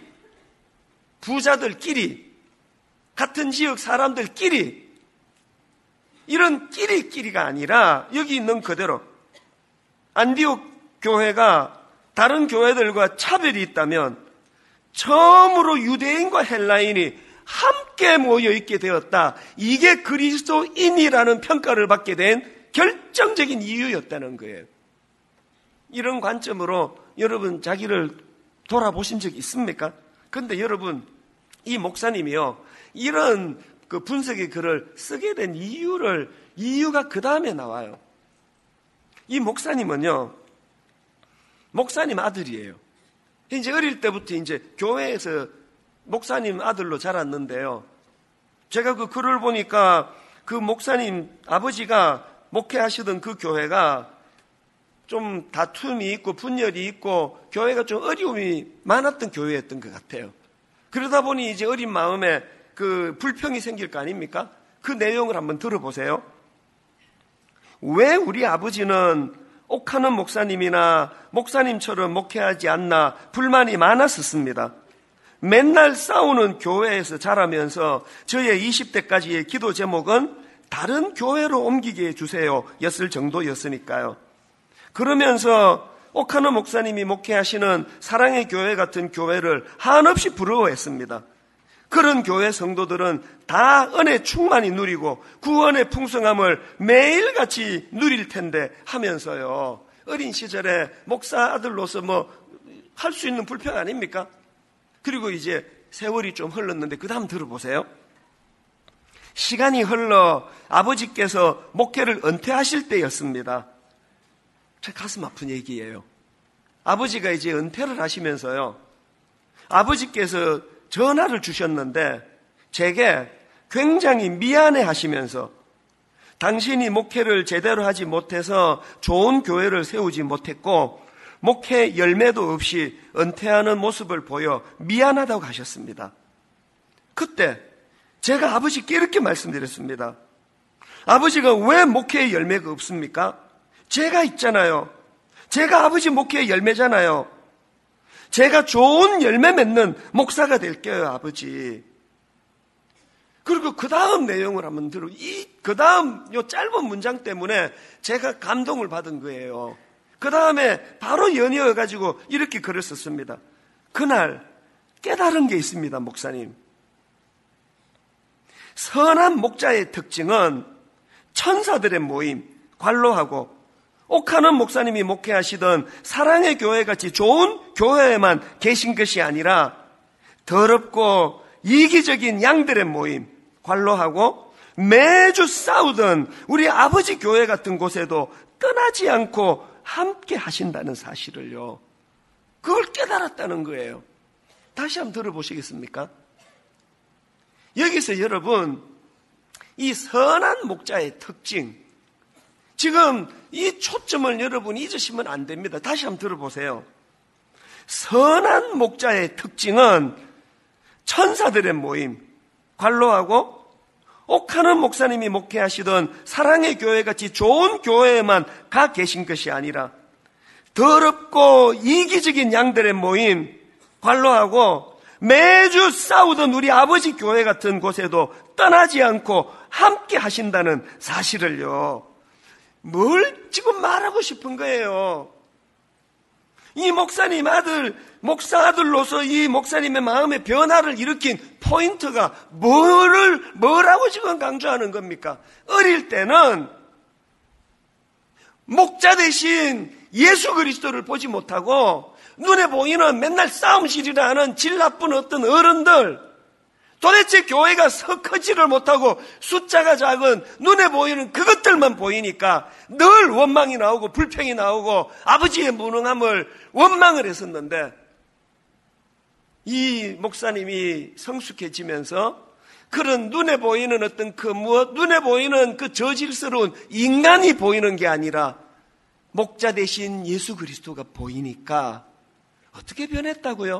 부자들끼리 같은 지역 사람들끼리 이런 끼리끼리가 아니라 여기 있는 그대로 안디옥 교회가 다른 교회들과 차별이 있다면 처음으로 유대인과 헬라인이 함께 모여있게 되었다. 이게 그리스도인이라는 평가를 받게 된 결정적인 이유였다는 거예요. 이런 관점으로 여러분 자기를 돌아보신 적 있습니까? 그런데 여러분 이 목사님이요 이런 그 분석의 글을 쓰게 된 이유가 그 다음에 나와요. 이 목사님은요, 목사님 아들이에요. 이제 어릴 때부터 이제 교회에서 목사님 아들로 자랐는데요. 제가 그 글을 보니까 그 목사님 아버지가 목회하시던 그 교회가 좀 다툼이 있고 분열이 있고 교회가 좀 어려움이 많았던 교회였던 것 같아요. 그러다 보니 이제 어린 마음에 그 불평이 생길 거 아닙니까? 그 내용을 한번 들어보세요. 왜 우리 아버지는 옥하는 목사님이나 목사님처럼 목회하지 않나 불만이 많았었습니다. 맨날 싸우는 교회에서 자라면서 저의 20대까지의 기도 제목은 다른 교회로 옮기게 해주세요 였을 정도였으니까요. 그러면서 옥하는 목사님이 목회하시는 사랑의 교회 같은 교회를 한없이 부러워했습니다. 그런 교회 성도들은 다 은혜 충만히 누리고 구원의 풍성함을 매일같이 누릴 텐데 하면서요. 어린 시절에 목사 아들로서 할 수 있는 불평 아닙니까? 그리고 이제 세월이 좀 흘렀는데 그 다음 들어보세요. 시간이 흘러 아버지께서 목회를 은퇴하실 때였습니다. 제 가슴 아픈 얘기예요. 아버지가 이제 은퇴를 하시면서요. 아버지께서 전화를 주셨는데 제게 굉장히 미안해 하시면서 당신이 목회를 제대로 하지 못해서 좋은 교회를 세우지 못했고 목회 열매도 없이 은퇴하는 모습을 보여 미안하다고 하셨습니다. 그때 제가 아버지께 이렇게 말씀드렸습니다. 아버지가 왜 목회의 열매가 없습니까? 제가 있잖아요. 제가 아버지 목회의 열매잖아요. 제가 좋은 열매 맺는 목사가 될게요, 아버지. 그리고 그 다음 내용을 한번 그 다음 요 짧은 문장 때문에 제가 감동을 받은 거예요. 그 다음에 바로 연이어가지고 이렇게 글을 썼습니다. 그날 깨달은 게 있습니다, 목사님. 선한 목자의 특징은 천사들의 모임, 관로하고 옥하는 목사님이 목회하시던 사랑의 교회같이 좋은 교회에만 계신 것이 아니라 더럽고 이기적인 양들의 모임, 관로하고 매주 싸우던 우리 아버지 교회 같은 곳에도 떠나지 않고 함께 하신다는 사실을요. 그걸 깨달았다는 거예요. 다시 한번 들어보시겠습니까? 여기서 여러분, 이 선한 목자의 특징, 지금 이 초점을 여러분이 잊으시면 안 됩니다. 다시 한번 들어보세요. 선한 목자의 특징은 천사들의 모임, 관로하고 옥하는 목사님이 목회하시던 사랑의 교회같이 좋은 교회에만 가 계신 것이 아니라 더럽고 이기적인 양들의 모임, 관로하고 매주 싸우던 우리 아버지 교회 같은 곳에도 떠나지 않고 함께 하신다는 사실을요. 뭘 지금 말하고 싶은 거예요? 이 목사님 아들, 목사 아들로서 이 목사님의 마음의 변화를 일으킨 포인트가 뭐라고 지금 강조하는 겁니까? 어릴 때는 목자 대신 예수 그리스도를 보지 못하고 눈에 보이는 맨날 싸움질이라 하는 질 나쁜 어떤 어른들, 도대체 교회가 크지를 못하고 숫자가 작은 눈에 보이는 그것들만 보이니까 늘 원망이 나오고 불평이 나오고 아버지의 무능함을 원망을 했었는데, 이 목사님이 성숙해지면서 그런 눈에 보이는 어떤 눈에 보이는 그 저질스러운 인간이 보이는 게 아니라 목자 대신 예수 그리스도가 보이니까 어떻게 변했다고요?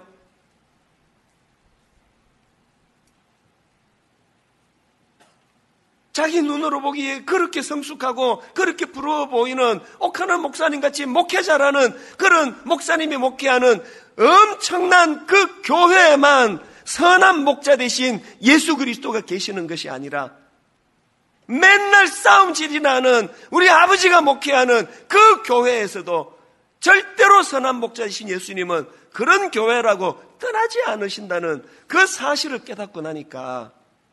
자기 눈으로 보기에 그렇게 성숙하고 그렇게 부러워 보이는 옥하는 목사님같이 목회자라는 그런 목사님이 목회하는 엄청난 그 교회에만 선한 목자 대신 예수 그리스도가 계시는 것이 아니라 맨날 싸움질이 나는 우리 아버지가 목회하는 그 교회에서도 절대로 선한 목자 대신 예수님은 그런 교회라고 떠나지 않으신다는 그 사실을 깨닫고 나니까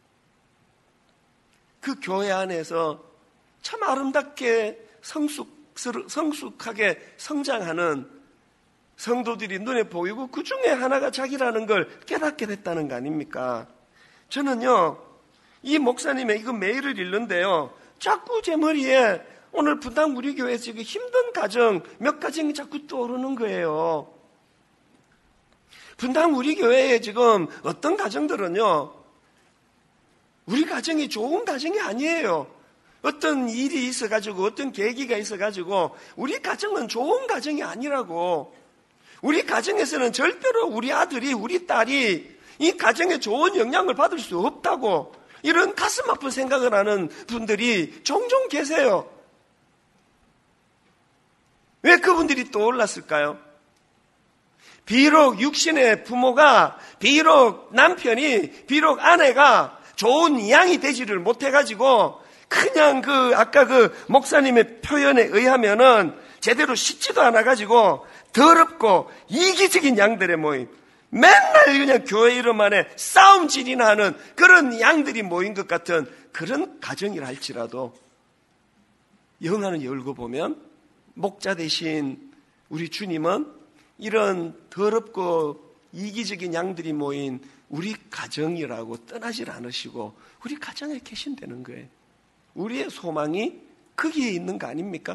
그 교회 안에서 참 아름답게 성숙하게 성장하는 성도들이 눈에 보이고 그 중에 하나가 자기라는 걸 깨닫게 됐다는 거 아닙니까? 저는요, 이 목사님의 이거 메일을 읽는데요, 자꾸 제 머리에 오늘 분당 우리 교회에서 지금 힘든 가정 몇 가정이 자꾸 떠오르는 거예요. 분당 우리 교회에 지금 어떤 가정들은요, 우리 가정이 좋은 가정이 아니에요. 어떤 일이 있어가지고 어떤 계기가 있어가지고 우리 가정은 좋은 가정이 아니라고. 우리 가정에서는 절대로 우리 아들이 우리 딸이 이 가정에 좋은 영향을 받을 수 없다고, 이런 가슴 아픈 생각을 하는 분들이 종종 계세요. 왜 그분들이 떠올랐을까요? 비록 육신의 부모가, 비록 남편이, 비록 아내가 좋은 양이 되지를 못해가지고 그냥 아까 목사님의 표현에 의하면은 제대로 씻지도 않아가지고 더럽고 이기적인 양들의 모임, 맨날 그냥 교회 이름 안에 싸움질이나 하는 그런 양들이 모인 것 같은 그런 가정이라 할지라도 영안을 열고 보면 목자 대신 우리 주님은 이런 더럽고 이기적인 양들이 모인 우리 가정이라고 떠나질 않으시고 우리 가정에 계신다는 거예요. 우리의 소망이 거기에 있는 거 아닙니까?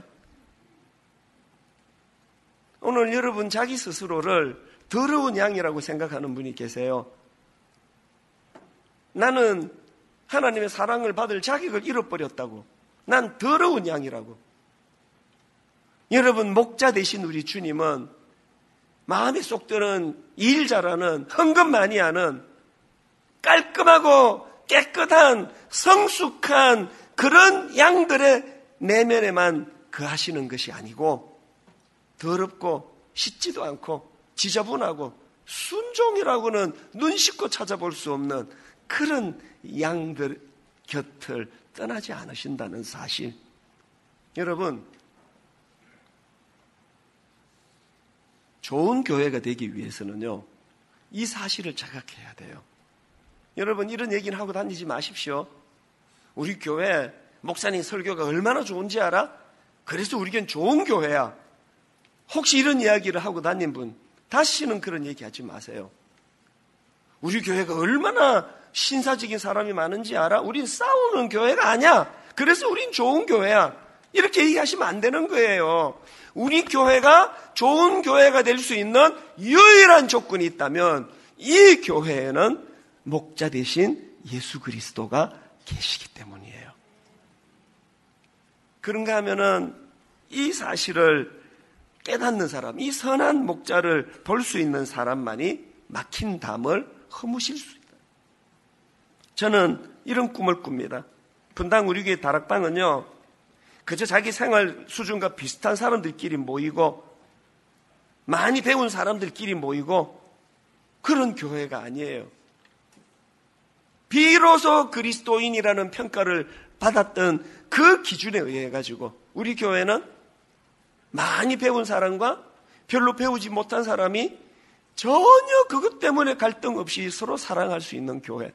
오늘 여러분 자기 스스로를 더러운 양이라고 생각하는 분이 계세요. 나는 하나님의 사랑을 받을 자격을 잃어버렸다고. 난 더러운 양이라고. 여러분, 목자 되신 우리 주님은 마음에 쏙 드는 일 잘하는, 헌금 많이 하는, 깔끔하고 깨끗한, 성숙한 그런 양들의 내면에만 거하시는 것이 아니고 더럽고 씻지도 않고 지저분하고 순종이라고는 눈 씻고 찾아볼 수 없는 그런 양들 곁을 떠나지 않으신다는 사실. 여러분, 좋은 교회가 되기 위해서는요, 이 사실을 자각해야 돼요. 여러분, 이런 얘기는 하고 다니지 마십시오. 우리 교회 목사님 설교가 얼마나 좋은지 알아? 그래서 우리 교회는 좋은 교회야. 혹시 이런 이야기를 하고 다닌 분, 다시는 그런 얘기 하지 마세요. 우리 교회가 얼마나 신사적인 사람이 많은지 알아? 우린 싸우는 교회가 아니야. 그래서 우린 좋은 교회야. 이렇게 얘기하시면 안 되는 거예요. 우리 교회가 좋은 교회가 될 수 있는 유일한 조건이 있다면 이 교회에는 목자 대신 예수 그리스도가 계시기 때문이에요. 그런가 하면은 이 사실을 깨닫는 사람, 이 선한 목자를 볼 수 있는 사람만이 막힌 담을 허무실 수 있다. 저는 이런 꿈을 꿉니다. 분당 우리 교회 다락방은요, 그저 자기 생활 수준과 비슷한 사람들끼리 모이고 많이 배운 사람들끼리 모이고 그런 교회가 아니에요. 비로소 그리스도인이라는 평가를 받았던 그 기준에 의해 가지고 우리 교회는 많이 배운 사람과 별로 배우지 못한 사람이 전혀 그것 때문에 갈등 없이 서로 사랑할 수 있는 교회.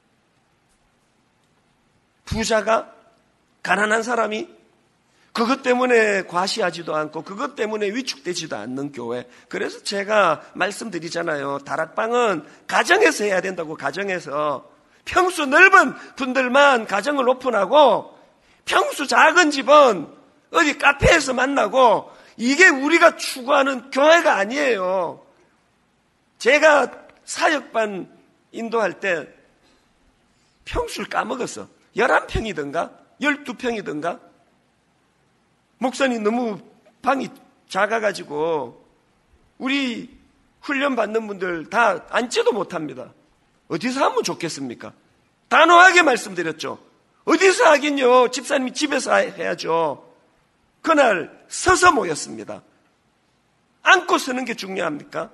부자가 가난한 사람이 그것 때문에 과시하지도 않고 그것 때문에 위축되지도 않는 교회. 그래서 제가 말씀드리잖아요. 다락방은 가정에서 해야 된다고. 가정에서 평수 넓은 분들만 가정을 오픈하고 평수 작은 집은 어디 카페에서 만나고, 이게 우리가 추구하는 교회가 아니에요. 제가 사역반 인도할 때 평수를 까먹었어. 11평이든가 12평이든가. 목사님 너무 방이 작아가지고 우리 훈련 받는 분들 다 앉지도 못합니다. 어디서 하면 좋겠습니까? 단호하게 말씀드렸죠. 어디서 하긴요. 집사님이 집에서 해야죠. 그날 서서 모였습니다. 앉고 서는 게 중요합니까?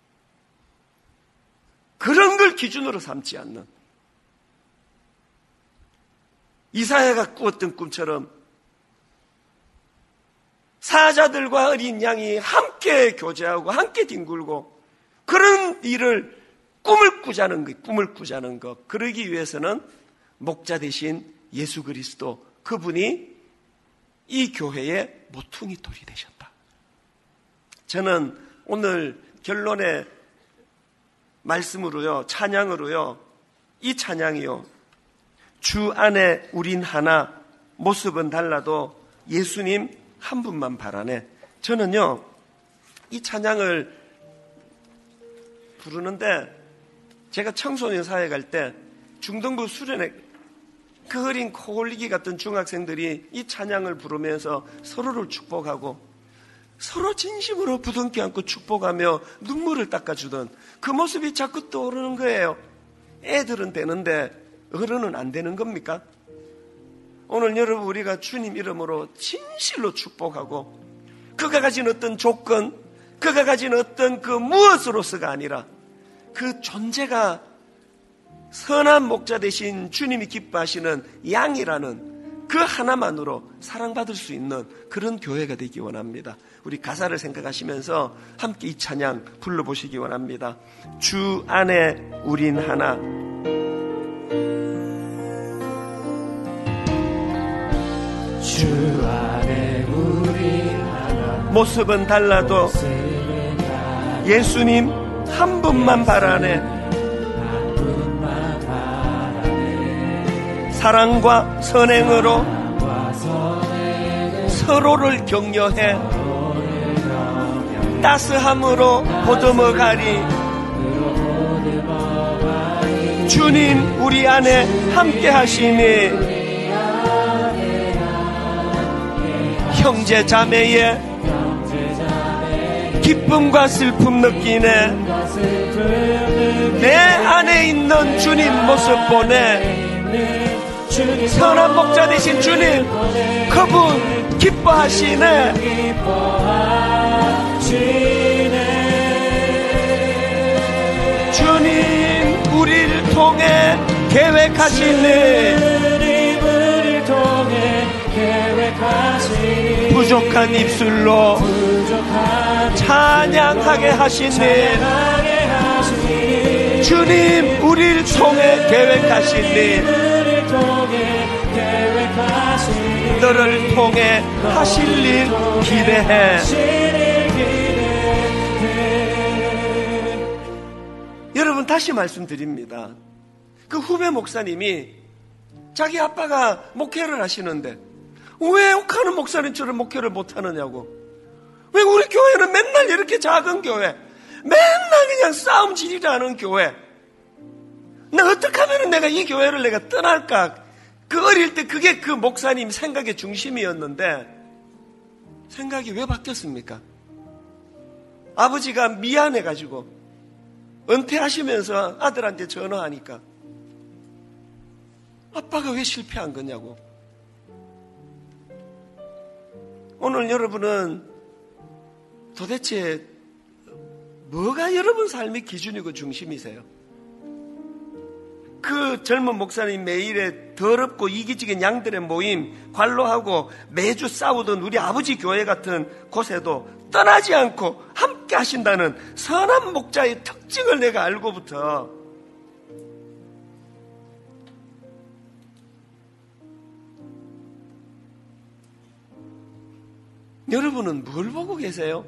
그런 걸 기준으로 삼지 않는, 이사야가 꾸었던 꿈처럼 사자들과 어린 양이 함께 교제하고 함께 뒹굴고 그런 일을 꿈을 꾸자는 것. 그러기 위해서는 목자 대신 예수 그리스도, 그분이 이 교회의 모퉁이 돌이 되셨다. 저는 오늘 결론의 말씀으로요, 찬양으로요, 이 찬양이요, 주 안에 우린 하나, 모습은 달라도 예수님 한 분만 바라네. 저는요, 이 찬양을 부르는데, 제가 청소년 사회 갈 때 중등부 수련회 그 어린 코올리기 같은 중학생들이 이 찬양을 부르면서 서로를 축복하고 서로 진심으로 부둥켜 안고 축복하며 눈물을 닦아주던 그 모습이 자꾸 떠오르는 거예요. 애들은 되는데 어른은 안 되는 겁니까? 오늘 여러분, 우리가 주님 이름으로 진실로 축복하고, 그가 가진 어떤 조건, 그가 가진 어떤 그 무엇으로서가 아니라 그 존재가 선한 목자 대신 주님이 기뻐하시는 양이라는 그 하나만으로 사랑받을 수 있는 그런 교회가 되기 원합니다. 우리 가사를 생각하시면서 함께 이 찬양 불러보시기 원합니다. 주 안에 우린 하나. 주 안에 우린 하나. 모습은 달라도 예수님 한 분만 바라네. 사랑과 선행으로 서로를 격려해 따스함으로 보듬어가리. 주님 우리 안에 함께 하시니 형제 자매의 기쁨과 슬픔 느끼네. 내 안에 있는 주님 모습 보내. 선한 목자 되신 주님, 그분 기뻐하시네. 주님 우리를 통해 계획하신 일, 부족한 입술로 찬양하게 하신 일, 주님 우리를 통해 계획하신 일, 너를 통해 하실 일 기대해. 여러분, 다시 말씀드립니다. 그 후배 목사님이 자기 아빠가 목회를 하시는데 왜 옥하는 목사님처럼 목회를 못하느냐고. 왜 우리 교회는 맨날 이렇게 작은 교회, 맨날 그냥 싸움질이라는 교회, 나 어떻게 하면 내가 이 교회를 내가 떠날까. 그 어릴 때 그게 그 목사님 생각의 중심이었는데 생각이 왜 바뀌었습니까? 아버지가 미안해가지고 은퇴하시면서 아들한테 전화하니까 아빠가 왜 실패한 거냐고. 오늘 여러분은 도대체 뭐가 여러분 삶의 기준이고 중심이세요? 그 젊은 목사님 매일에 더럽고 이기적인 양들의 모임 관로하고 매주 싸우던 우리 아버지 교회 같은 곳에도 떠나지 않고 함께 하신다는 선한 목자의 특징을 내가 알고부터 여러분은 뭘 보고 계세요?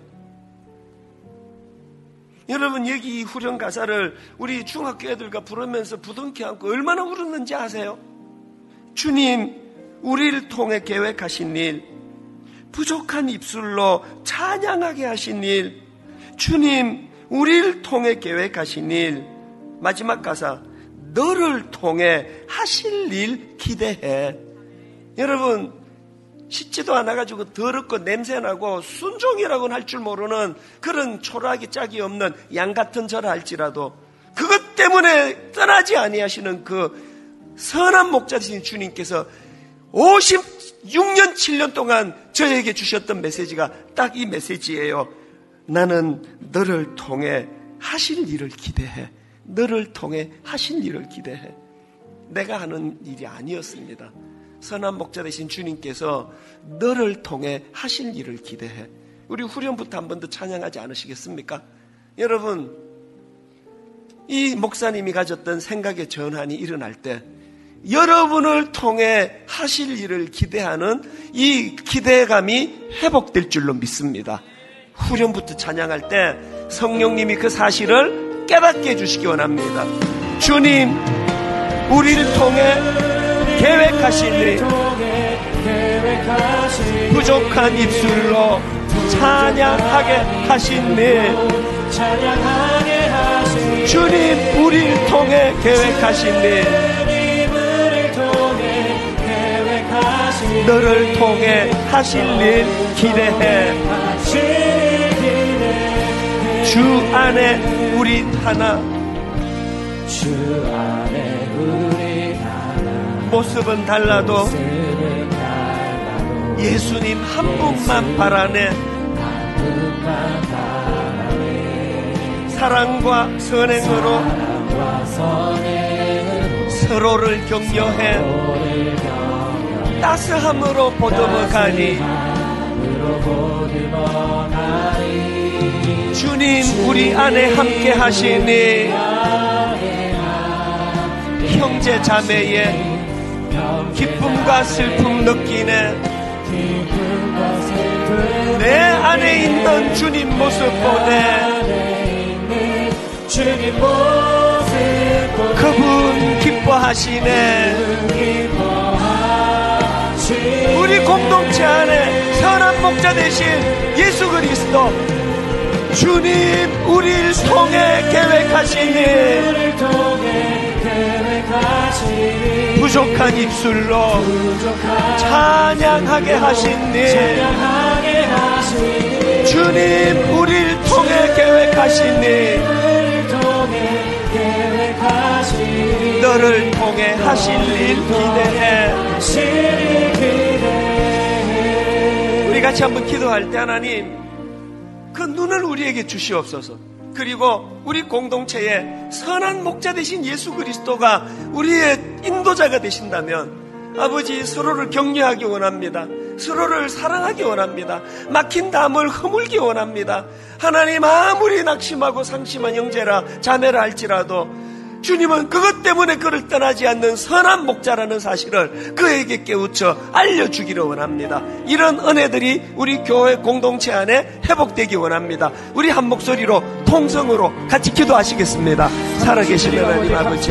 여러분, 여기 이 후렴 가사를 우리 중학교 애들과 부르면서 부둥켜 안고 얼마나 울었는지 아세요? 주님 우리를 통해 계획하신 일, 부족한 입술로 찬양하게 하신 일, 주님 우리를 통해 계획하신 일, 마지막 가사 너를 통해 하실 일 기대해. 여러분, 씻지도 않아가지고 더럽고 냄새나고 순종이라고는 할 줄 모르는 그런 초라하기 짝이 없는 양 같은 저라 할지라도 그것 때문에 떠나지 아니하시는 그 선한 목자이신 주님께서 56년 7년 동안 저에게 주셨던 메시지가 딱 이 메시지예요. 나는 너를 통해 하실 일을 기대해. 너를 통해 하실 일을 기대해. 내가 하는 일이 아니었습니다. 선한 목자 되신 주님께서 너를 통해 하실 일을 기대해. 우리 후렴부터 한 번 더 찬양하지 않으시겠습니까? 여러분, 이 목사님이 가졌던 생각의 전환이 일어날 때 여러분을 통해 하실 일을 기대하는 이 기대감이 회복될 줄로 믿습니다. 후렴부터 찬양할 때 성령님이 그 사실을 깨닫게 해주시기 원합니다. 주님 우리를 통해 계획하신 일, 부족한 입술로 찬양하게 하신 일, 주님 우리를 통해 계획하신 일, 너를 통해 하실 일 기대해. 주 안에 우린 하나, 주 안에 우린 하나, 모습은 달라도 예수님 한 분만 바라네. 사랑과 선행으로 서로를 격려해 따스함으로 보듬어가니 주님 우리 안에 함께 하시니 형제 자매의 기쁨과 슬픔 느끼네. 내 안에 있는 주님 모습 보네. 그분 기뻐하시네. 우리 공동체 안에 선한 목자 되신 예수 그리스도 주님 우리를 통해 계획하시니 부족한 입술로 찬양하게 하시니 주님 우리를 통해 계획하시니 너를 통해 하실 일 기대해. 우리 같이 한번 기도할 때 하나님 그 눈을 우리에게 주시옵소서. 그리고 우리 공동체에 선한 목자 되신 예수 그리스도가 우리의 인도자가 되신다면 아버지 서로를 격려하기 원합니다. 서로를 사랑하기 원합니다. 막힌 담을 허물기 원합니다. 하나님 아무리 낙심하고 상심한 형제라 자매라 할지라도 주님은 그것 때문에 그를 떠나지 않는 선한 목자라는 사실을 그에게 깨우쳐 알려주기를 원합니다. 이런 은혜들이 우리 교회 공동체 안에 회복되기 원합니다. 우리 한 목소리로 통성으로 같이 기도하시겠습니다. 살아계신 하나님 아버지,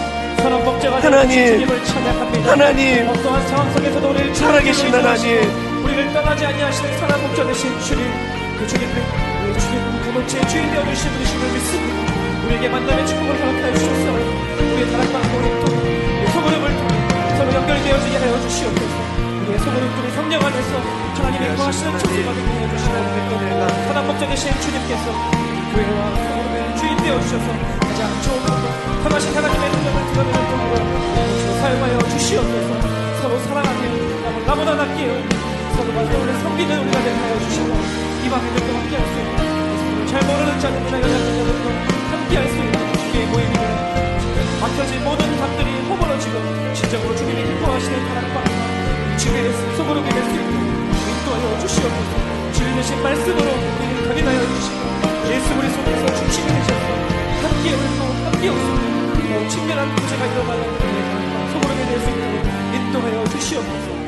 하나님 어떠한 상황 속에서도 우리를 살아계신 하나님, 우리를 떠나지 아니하시는 선한 목자 되신 주님, 그 주님을 우리 주님 공동체의 주인 되어주신 분이심을 믿습니다. 우리에게 만남의 축복을 허락하여 주셨사오니 우리의 다락방과 우리 소그룹을 통해 서로 연결되어지게 하여 주시옵소서. 우리의 소그룹 통해 성령 안에서 하나님의 거하시는 천수가 되게 하여 주시옵소서. 선한 목자 되신 주님께서 교회와 소그룹의 주인 되어주셔서 가장 좋은 것도 선하신 하나님의 능력을 드러내는 통으로 사용하여 주시옵소서. 서로 사랑하며 나보다 낫게 서로가 서로를 섬기는 우리가 되게 하여 주시고 이 방에들도 함께할 수 있는 잘 모르는 자들이나 연약자들도 함께할 수 있는 주님의 모임이며 막혀진 모든 담들이 허물어지고 진정으로 주님이 기뻐하시는 다락방과 주님의 소그룹이 될 수 있도록 인도하여 주시옵소서. 주님 되신 말씀으로 우리를 견인하여 주시고 예수 그리스도께서 중심이 되셔서 함께 울고 함께 웃으며 친밀한 구제가 일어나는 우리의 다락방 소그룹이 될 수 있도록 인도하여 주시옵소서.